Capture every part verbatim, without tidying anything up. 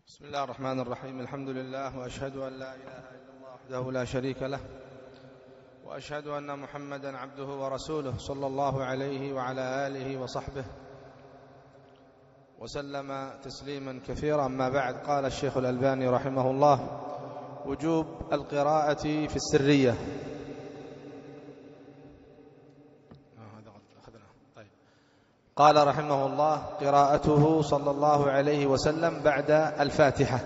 بسم الله الرحمن الرحيم. الحمد لله، وأشهد أن لا إله إلا الله وحده لا شريك له، وأشهد أن محمدا عبده ورسوله صلى الله عليه وعلى آله وصحبه وسلم تسليما كثيرا. أما بعد، قال الشيخ الألباني رحمه الله: وجوب القراءة في السرية. قال رحمه الله: قراءته صلى الله عليه وسلم بعد الفاتحة.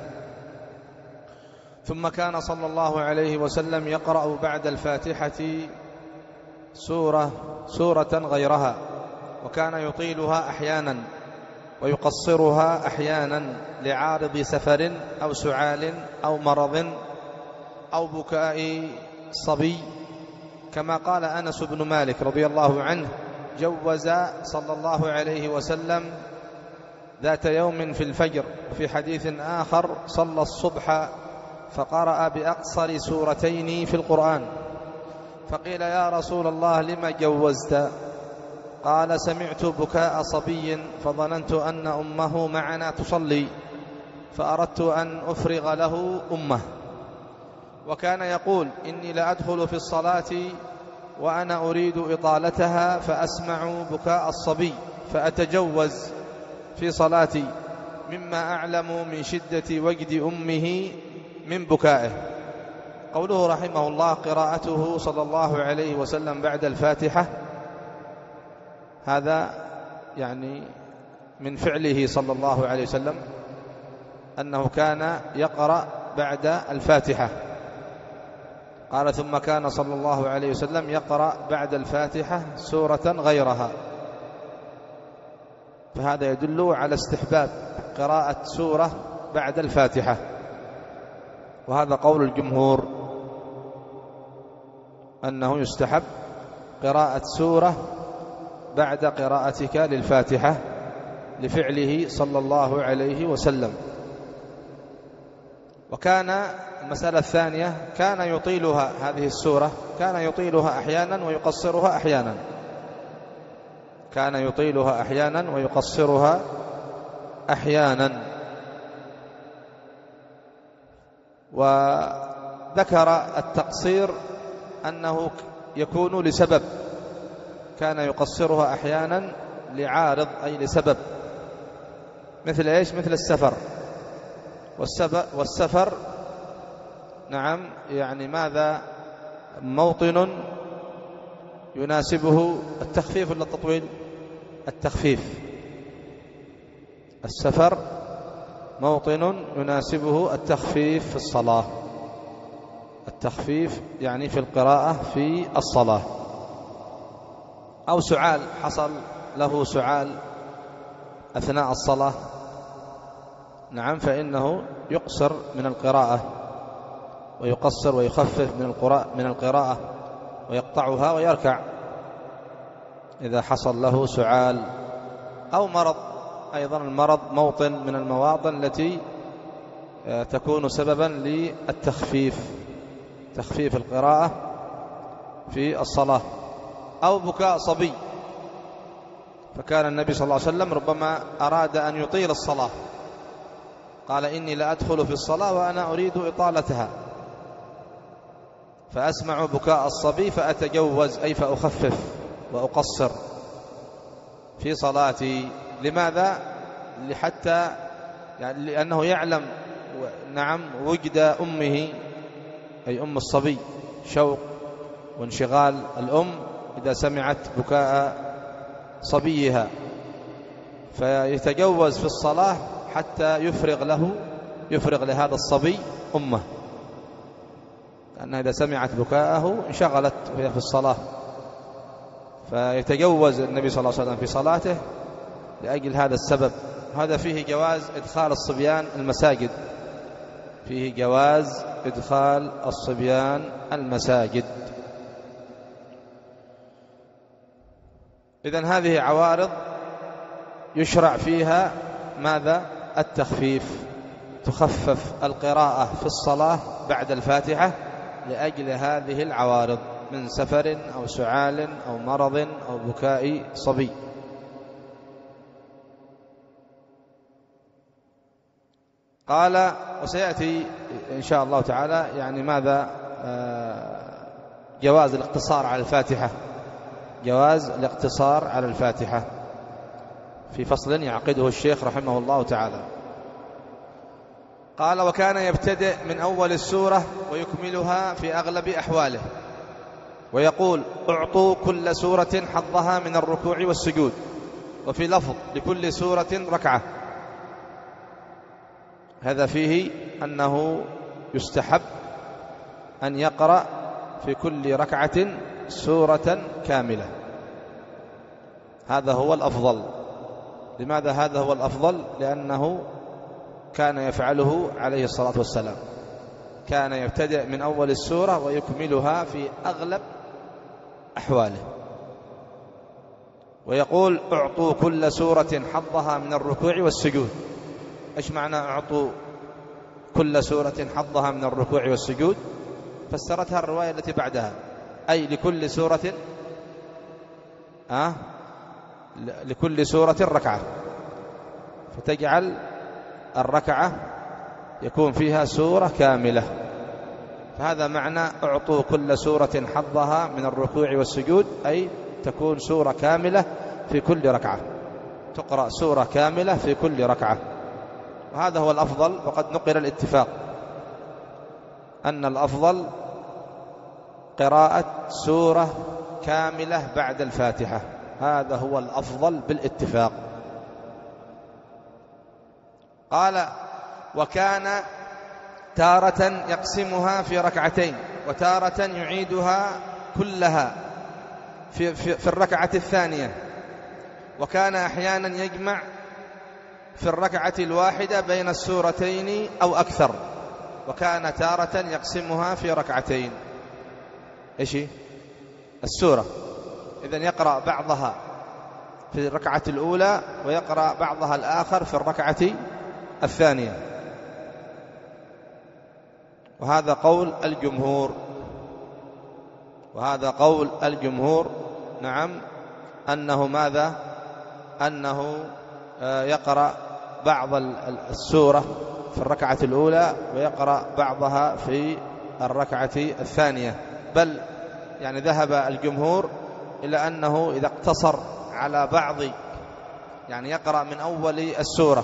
ثم كان صلى الله عليه وسلم يقرأ بعد الفاتحة سورة سورة غيرها، وكان يطيلها أحيانا ويقصرها أحيانا لعارض سفر أو سعال أو مرض أو بكاء صبي، كما قال أنس بن مالك رضي الله عنه: جوز صلى الله عليه وسلم ذات يوم في الفجر، في حديث آخر صلى الصبح فقرأ بأقصر سورتين في القرآن، فقيل: يا رسول الله، لما جوزت؟ قال: سمعت بكاء صبي فظننت أن أمه معنا تصلي، فأردت أن أفرغ له أمه. وكان يقول: إني لأدخل في الصلاة وأنا أريد إطالتها فأسمع بكاء الصبي فأتجوز في صلاتي، مما أعلم من شدة وجد أمه من بكائه. قوله رحمه الله: قراءته صلى الله عليه وسلم بعد الفاتحة، هذا يعني من فعله صلى الله عليه وسلم أنه كان يقرأ بعد الفاتحة. قال: ثم كان صلى الله عليه وسلم يقرأ بعد الفاتحة سورة غيرها، فهذا يدل على استحباب قراءة سورة بعد الفاتحة، وهذا قول الجمهور أنه يستحب قراءة سورة بعد قراءتك للفاتحة لفعله صلى الله عليه وسلم. وكان المسألة الثانية كان يطيلها، هذه السورة كان يطيلها أحيانا ويقصرها أحيانا، كان يطيلها أحيانا ويقصرها أحيانا. وذكر التقصير أنه يكون لسبب، كان يقصرها أحيانا لعارض أي لسبب، مثل إيش؟ مثل السفر. والسفر نعم يعني ماذا؟ موطن يناسبه التخفيف ولا التطويل؟ التخفيف. السفر موطن يناسبه التخفيف في الصلاة، التخفيف يعني في القراءة في الصلاة. أو سعال، حصل له سعال أثناء الصلاة، نعم، فإنه يقصر من القراءة ويقصر ويخفف من القراءة ويقطعها ويركع إذا حصل له سعال. أو مرض، أيضا المرض موطن من المواطن التي تكون سببا للتخفيف، تخفيف القراءة في الصلاة. أو بكاء صبي، فكان النبي صلى الله عليه وسلم ربما أراد أن يطيل الصلاة، قال: إني لأدخل في الصلاة وأنا أريد إطالتها فأسمع بكاء الصبي فأتجوز، أي فأخفف وأقصر في صلاتي. لماذا؟ لحتى يعني لأنه يعلم نعم وجد أمه، أي أم الصبي، شوق وانشغال الأم إذا سمعت بكاء صبيها، فيتجوز في الصلاة حتى يفرغ له يفرغ لهذا الصبي أمه، لأنها إذا سمعت بكاءه انشغلت وهي في الصلاة، فيتجوز النبي صلى الله عليه وسلم في صلاته لأجل هذا السبب. هذا فيه جواز إدخال الصبيان المساجد، فيه جواز إدخال الصبيان المساجد. إذن هذه عوارض يشرع فيها ماذا؟ التخفيف، تخفف القراءة في الصلاة بعد الفاتحة لأجل هذه العوارض من سفر أو سعال أو مرض أو بكاء صبي. قال وسيأتي إن شاء الله تعالى يعني ماذا جواز الاقتصار على الفاتحة، جواز الاقتصار على الفاتحة في فصل يعقده الشيخ رحمه الله تعالى. قال وكان يبتدئ من أول السورة ويكملها في أغلب أحواله، ويقول أعطوا كل سورة حظها من الركوع والسجود، وفي لفظ لكل سورة ركعة. هذا فيه أنه يستحب أن يقرأ في كل ركعة سورة كاملة، هذا هو الأفضل. لماذا هذا هو الأفضل؟ لأنه كان يفعله عليه الصلاة والسلام، كان يبتدئ من أول السورة ويكملها في أغلب أحواله، ويقول أعطوا كل سورة حظها من الركوع والسجود. إيش معنى أعطوا كل سورة حظها من الركوع والسجود؟ فسرتها الرواية التي بعدها، أي لكل سورة أه؟ لكل سورة ركعة، فتجعل الركعة يكون فيها سورة كاملة. فهذا معنى أعطوا كل سورة حظها من الركوع والسجود، أي تكون سورة كاملة في كل ركعة، تقرأ سورة كاملة في كل ركعة. وهذا هو الأفضل، وقد نقل الاتفاق أن الأفضل قراءة سورة كاملة بعد الفاتحة، هذا هو الأفضل بالاتفاق. قال وكان تارة يقسمها في ركعتين، وتارة يعيدها كلها في, في, في الركعة الثانية، وكان أحيانا يجمع في الركعة الواحدة بين السورتين أو أكثر، وكان تارة يقسمها في ركعتين. إيش السورة؟ إذن يقرأ بعضها في الركعة الأولى ويقرأ بعضها الآخر في الركعة الثانية، وهذا قول الجمهور، وهذا قول الجمهور نعم، أنه ماذا؟ أنه يقرأ بعض السورة في الركعة الأولى ويقرأ بعضها في الركعة الثانية، بل يعني ذهب الجمهور إلى أنه إذا اقتصر على بعض، يعني يقرأ من أول السورة،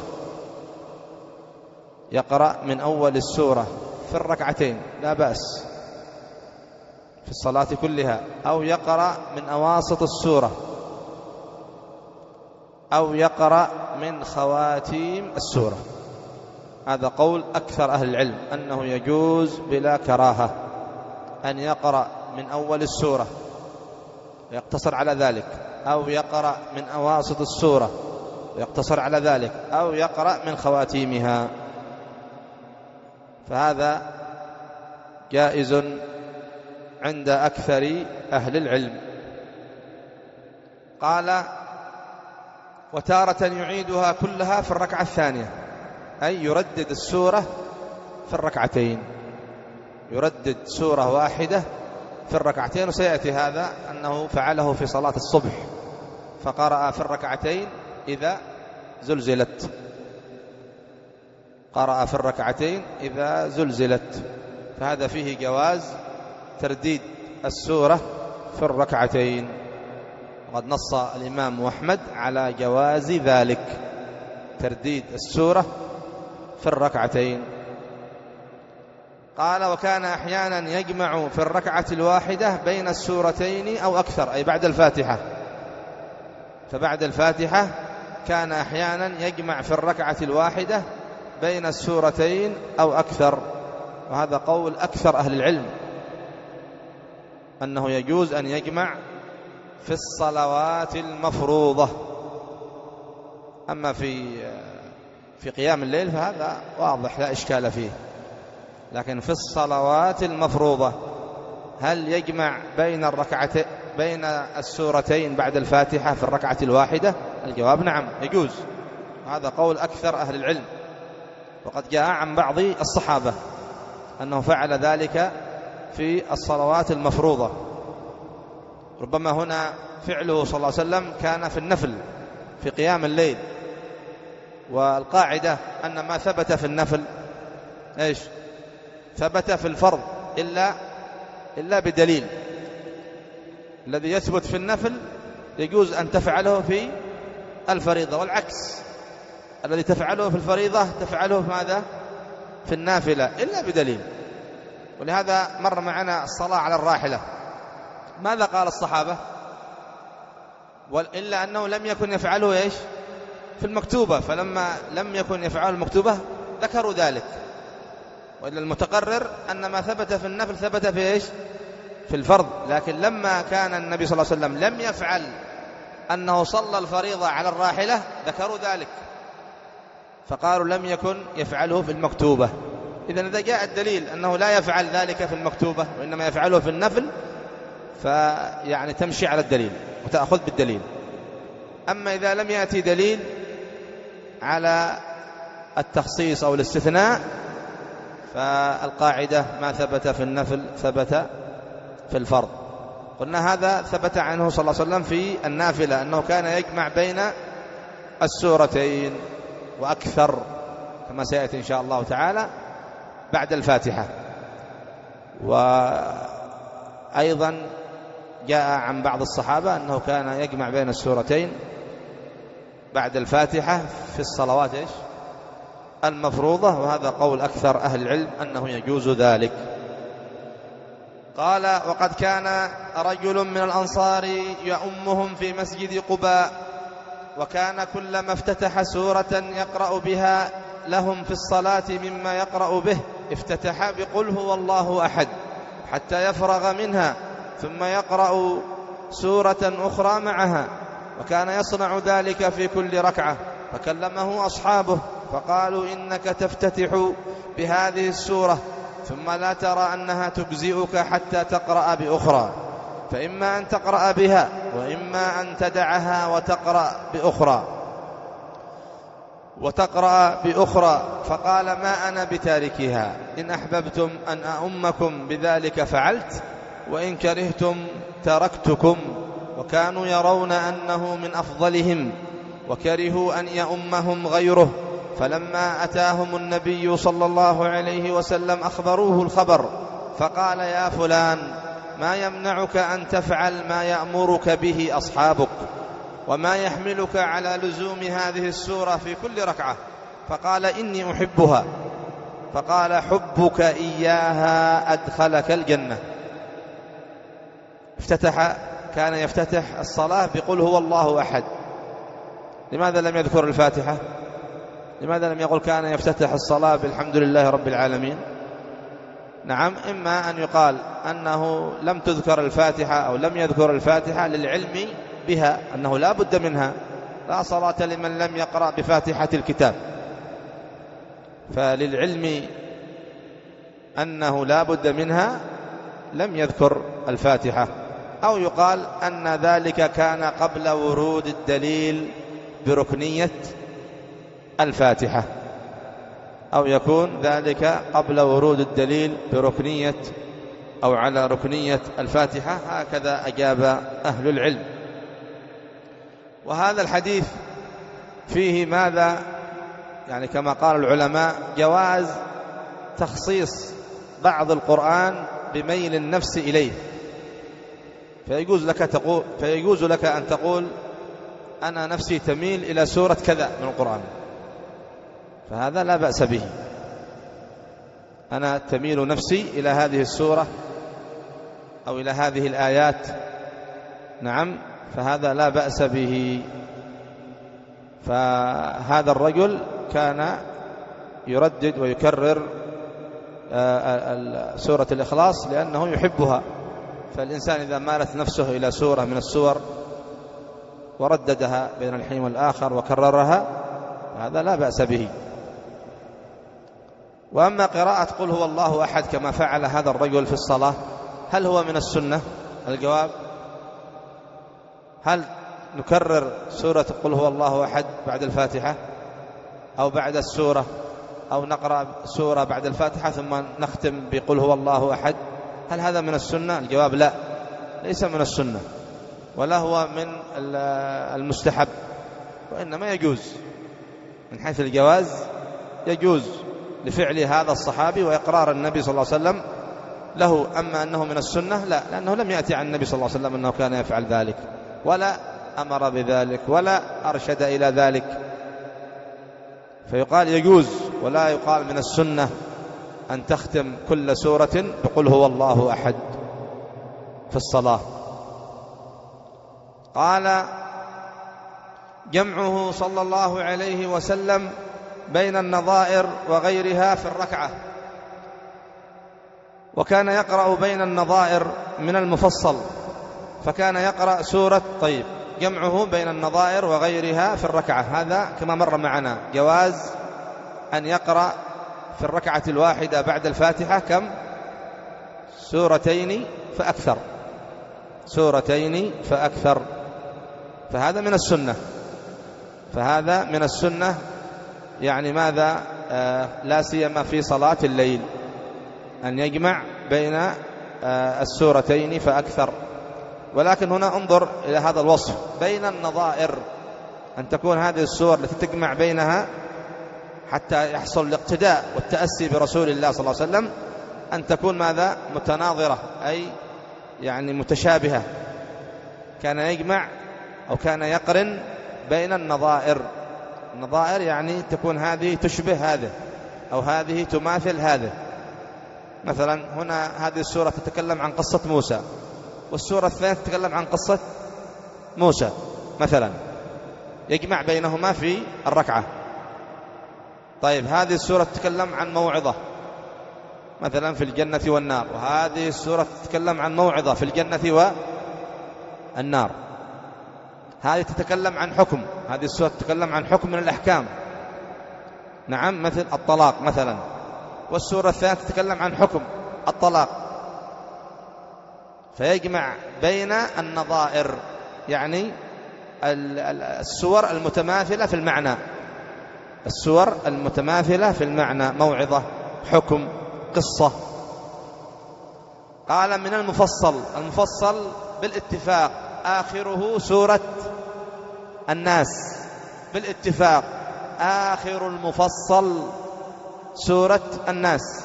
يقرأ من أول السورة في الركعتين لا بأس في الصلاة كلها، أو يقرأ من أواسط السورة، أو يقرأ من خواتيم السورة. هذا قول أكثر أهل العلم، أنه يجوز بلا كراهة أن يقرأ من أول السورة ويقتصر على ذلك، أو يقرأ من أواسط السورة ويقتصر على ذلك، أو يقرأ من خواتيمها، فهذا جائز عند أكثر أهل العلم. قال وتارة يعيدها كلها في الركعة الثانية، أي يردد السورة في الركعتين، يردد سورة واحدة في الركعتين. وسيأتي هذا أنه فعله في صلاة الصبح، فقرأ في الركعتين إذا زلزلت، قرأ في الركعتين إذا زلزلت، فهذا فيه جواز ترديد السورة في الركعتين، وقد نص الإمام أحمد على جواز ذلك، ترديد السورة في الركعتين. قال وكان أحيانا يجمع في الركعة الواحدة بين السورتين أو أكثر، أي بعد الفاتحة، فبعد الفاتحة كان أحيانا يجمع في الركعة الواحدة بين السورتين أو أكثر، وهذا قول أكثر أهل العلم، أنه يجوز أن يجمع في الصلوات المفروضة. أما في في قيام الليل فهذا واضح لا إشكال فيه، لكن في الصلوات المفروضة هل يجمع بين الركعتين بين السورتين بعد الفاتحة في الركعة الواحدة؟ الجواب نعم يجوز، هذا قول أكثر أهل العلم، وقد جاء عن بعض الصحابة أنه فعل ذلك في الصلوات المفروضة. ربما هنا فعله صلى الله عليه وسلم كان في النفل في قيام الليل، والقاعدة أن ما ثبت في النفل إيش ثبت في الفرض إلا إلا بدليل. الذي يثبت في النفل يجوز أن تفعله في الفريضة، والعكس الذي تفعله في الفريضة تفعله في ماذا في النافلة إلا بدليل. ولهذا مر معنا الصلاة على الراحلة، ماذا قال الصحابة؟ إلا أنه لم يكن يفعله إيش في المكتوبة، فلما لم يكن يفعله المكتوبة ذكروا ذلك. وإلا المتقرر أن ما ثبت في النفل ثبت في إيش في الفرض. لكن لما كان النبي صلى الله عليه وسلم لم يفعل أنه صلى الفريضة على الراحلة ذكروا ذلك، فقالوا لم يكن يفعله في المكتوبة. إذن إذا جاء الدليل أنه لا يفعل ذلك في المكتوبة وإنما يفعله في النفل فيعني تمشي على الدليل وتأخذ بالدليل. أما إذا لم يأتي دليل على التخصيص أو الاستثناء فالقاعدة ما ثبت في النفل ثبت في الفرض. قلنا هذا ثبت عنه صلى الله عليه وسلم في النافلة أنه كان يجمع بين السورتين وأكثر كما سيأتي إن شاء الله تعالى بعد الفاتحة. وأيضا جاء عن بعض الصحابة أنه كان يجمع بين السورتين بعد الفاتحة في الصلوات إيش المفروضة، وهذا قول أكثر أهل العلم أنه يجوز ذلك. قال وقد كان رجل من الأنصار يؤمهم في مسجد قباء، وكان كلما افتتح سورة يقرأ بها لهم في الصلاة مما يقرأ به افتتح بقل هو الله أحد حتى يفرغ منها ثم يقرأ سورة أخرى معها، وكان يصنع ذلك في كل ركعة. فكلمه أصحابه فقالوا إنك تفتتح بهذه السورة ثم لا ترى أنها تجزئك حتى تقرأ بأخرى، فإما أن تقرأ بها وإما أن تدعها وتقرأ بأخرى وتقرأ بأخرى. فقال ما أنا بتاركها، إن أحببتم أن أؤمكم بذلك فعلت وإن كرهتم تركتكم. وكانوا يرون أنه من أفضلهم وكرهوا أن يؤمهم غيره، فلما أتاهم النبي صلى الله عليه وسلم أخبروه الخبر فقال يا فلان ما يمنعك أن تفعل ما يأمرك به أصحابك، وما يحملك على لزوم هذه السورة في كل ركعة؟ فقال إني أحبها. فقال حبك إياها أدخلك الجنة. افتتح كان يفتتح الصلاة بقول هو الله أحد. لماذا لم يذكر الفاتحة؟ لماذا لم يقل كان يفتتح الصلاة بالحمد لله رب العالمين؟ نعم، إما أن يقال أنه لم تذكر الفاتحة أو لم يذكر الفاتحة للعلم بها أنه لا بد منها، لا صلاة لمن لم يقرأ بفاتحة الكتاب، فللعلم أنه لا بد منها لم يذكر الفاتحة. أو يقال أن ذلك كان قبل ورود الدليل بركنية الفاتحة، أو يكون ذلك قبل ورود الدليل بركنية أو على ركنية الفاتحة. هكذا أجاب أهل العلم. وهذا الحديث فيه ماذا؟ يعني كما قال العلماء جواز تخصيص بعض القرآن بميل النفس إليه، فيجوز لك تقول فيجوز لك أن تقول أنا نفسي تميل إلى سورة كذا من القرآن، فهذا لا بأس به. أنا تميل نفسي إلى هذه السورة أو إلى هذه الآيات، نعم، فهذا لا بأس به. فهذا الرجل كان يردد ويكرر سورة الإخلاص لأنه يحبها. فالإنسان إذا مالت نفسه إلى سورة من السور ورددها بين الحين والآخر وكررها هذا لا بأس به. وأما قراءة قل هو الله أحد كما فعل هذا الرجل في الصلاة، هل هو من السنة؟ الجواب هل نكرر سورة قل هو الله أحد بعد الفاتحة أو بعد السورة، أو نقرأ سورة بعد الفاتحة ثم نختم بقل هو الله أحد؟ هل هذا من السنة؟ الجواب لا، ليس من السنة ولا هو من المستحب، وإنما يجوز من حيث الجواز يجوز لفعل هذا الصحابي وإقرار النبي صلى الله عليه وسلم له. أما أنه من السنة لا، لأنه لم يأتي عن النبي صلى الله عليه وسلم أنه كان يفعل ذلك ولا أمر بذلك ولا أرشد إلى ذلك، فيقال يجوز ولا يقال من السنة أن تختم كل سورة بقل هو الله أحد في الصلاة. قال جمعه صلى الله عليه وسلم بين النظائر وغيرها في الركعة، وكان يقرأ بين النظائر من المفصل، فكان يقرأ سورة طيب جمعه بين النظائر وغيرها في الركعة، هذا كما مر معنا جواز أن يقرأ في الركعة الواحدة بعد الفاتحة كم؟ سورتين فأكثر، سورتين فأكثر، فهذا من السنة، فهذا من السنة يعني ماذا؟ آه لا سيما في صلاة الليل أن يجمع بين آه السورتين فأكثر. ولكن هنا انظر إلى هذا الوصف بين النظائر، أن تكون هذه السور التي تجمع بينها حتى يحصل الاقتداء والتأسي برسول الله صلى الله عليه وسلم، أن تكون ماذا؟ متناظرة، أي يعني متشابهة. كان يجمع أو كان يقرن بين النظائر، النظائر يعني تكون هذه تشبه هذه أو هذه تماثل هذه. مثلا هنا هذه السورة تتكلم عن قصة موسى، والسورة الثانية تتكلم عن قصة موسى مثلا، يجمع بينهما في الركعة. طيب هذه السورة تتكلم عن موعظة مثلا في الجنة والنار، وهذه السورة تتكلم عن موعظة في الجنة والنار. هذه تتكلم عن حكم، هذه السورة تتكلم عن حكم من الأحكام، نعم مثل الطلاق مثلا، والسورة الثانية تتكلم عن حكم الطلاق. فيجمع بين النظائر يعني السور المتماثلة في المعنى، السور المتماثلة في المعنى، موعظة، حكم، قصة. قال من المفصل، المفصل بالاتفاق آخره سورة الناس، بالاتفاق آخر المفصل سورة الناس.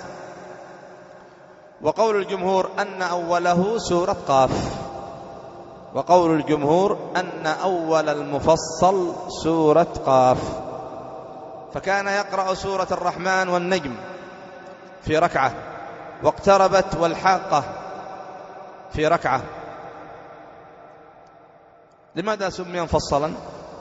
وقول الجمهور أن أوله سورة قاف، وقول الجمهور أن أول المفصل سورة قاف. فكان يقرأ سورة الرحمن والنجم في ركعة، واقتربت والحاقة في ركعة. لماذا سمي مفصلا؟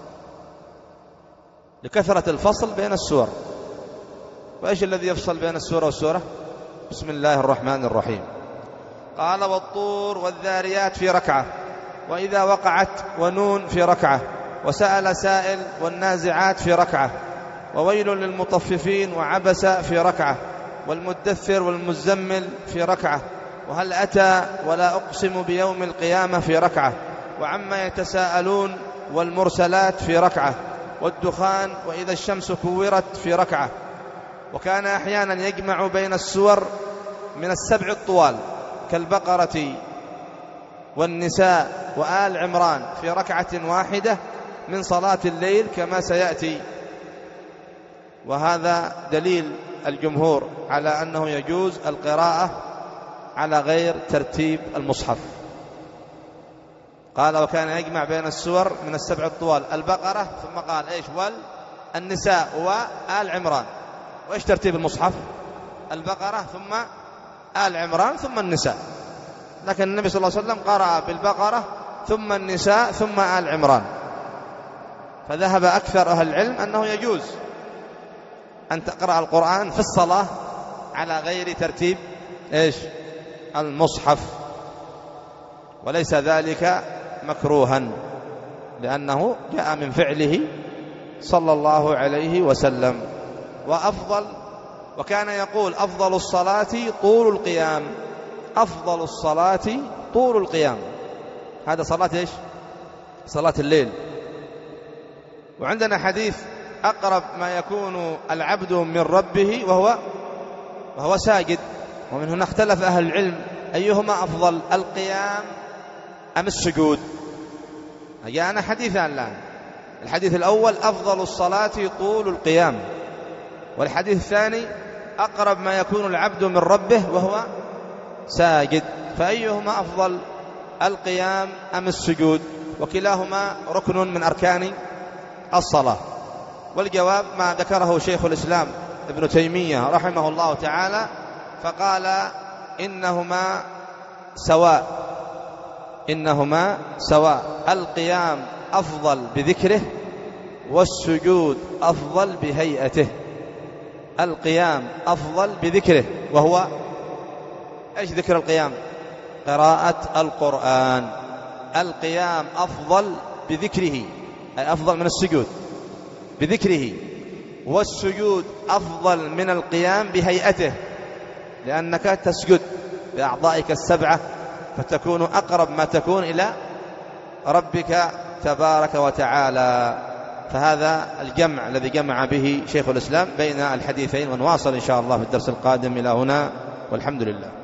لكثرة الفصل بين السور. وإيش الذي يفصل بين السورة والسورة؟ بسم الله الرحمن الرحيم. قال والطور والذاريات في ركعة، وإذا وقعت ونون في ركعة، وسأل سائل والنازعات في ركعة، وويل للمطففين وعبس في ركعة، والمدثر والمزمل في ركعة، وهل أتى ولا أقسم بيوم القيامة في ركعة، وعما يتساءلون والمرسلات في ركعة، والدخان وإذا الشمس كورت في ركعة. وكان أحيانا يجمع بين السور من السبع الطوال كالبقرة والنساء وآل عمران في ركعة واحدة من صلاة الليل كما سيأتي. وهذا دليل الجمهور على أنه يجوز القراءة على غير ترتيب المصحف. قال وكان يجمع بين السور من السبع الطوال البقرة، ثم قال إيش؟ والنساء وآل عمران. وإيش ترتيب المصحف؟ البقرة ثم آل عمران ثم النساء، لكن النبي صلى الله عليه وسلم قرأ بالبقرة ثم النساء ثم آل عمران. فذهب أكثر أهل العلم أنه يجوز أن تقرأ القرآن في الصلاة على غير ترتيب إيش؟ المصحف، وليس ذلك مكروها لأنه جاء من فعله صلى الله عليه وسلم. وأفضل، وكان يقول أفضل الصلاة طول القيام، أفضل الصلاة طول القيام. هذا صلاة إيش؟ صلاة الليل. وعندنا حديث أقرب ما يكون العبد من ربه وهو وهو ساجد، ومن هنا اختلف أهل العلم أيهما أفضل، القيام أم السجود؟ جاءنا حديثان الآن، الحديث الأول أفضل الصلاة طول القيام، والحديث الثاني أقرب ما يكون العبد من ربه وهو ساجد، فأيهما أفضل، القيام أم السجود؟ وكلاهما ركن من أركان الصلاة. والجواب ما ذكره شيخ الإسلام ابن تيمية رحمه الله تعالى، فقال إنهما سواء، إنهما سواء، القيام أفضل بذكره والسجود أفضل بهيئته. القيام أفضل بذكره، وهو إيش ذكر القيام؟ قراءة القرآن. القيام أفضل بذكره، أي أفضل من السجود بذكره، والسجود أفضل من القيام بهيئته، لأنك تسجد بأعضائك السبعة، فتكون أقرب ما تكون إلى ربك تبارك وتعالى. فهذا الجمع الذي جمع به شيخ الإسلام بين الحديثين، ونواصل إن شاء الله في الدرس القادم. إلى هنا والحمد لله.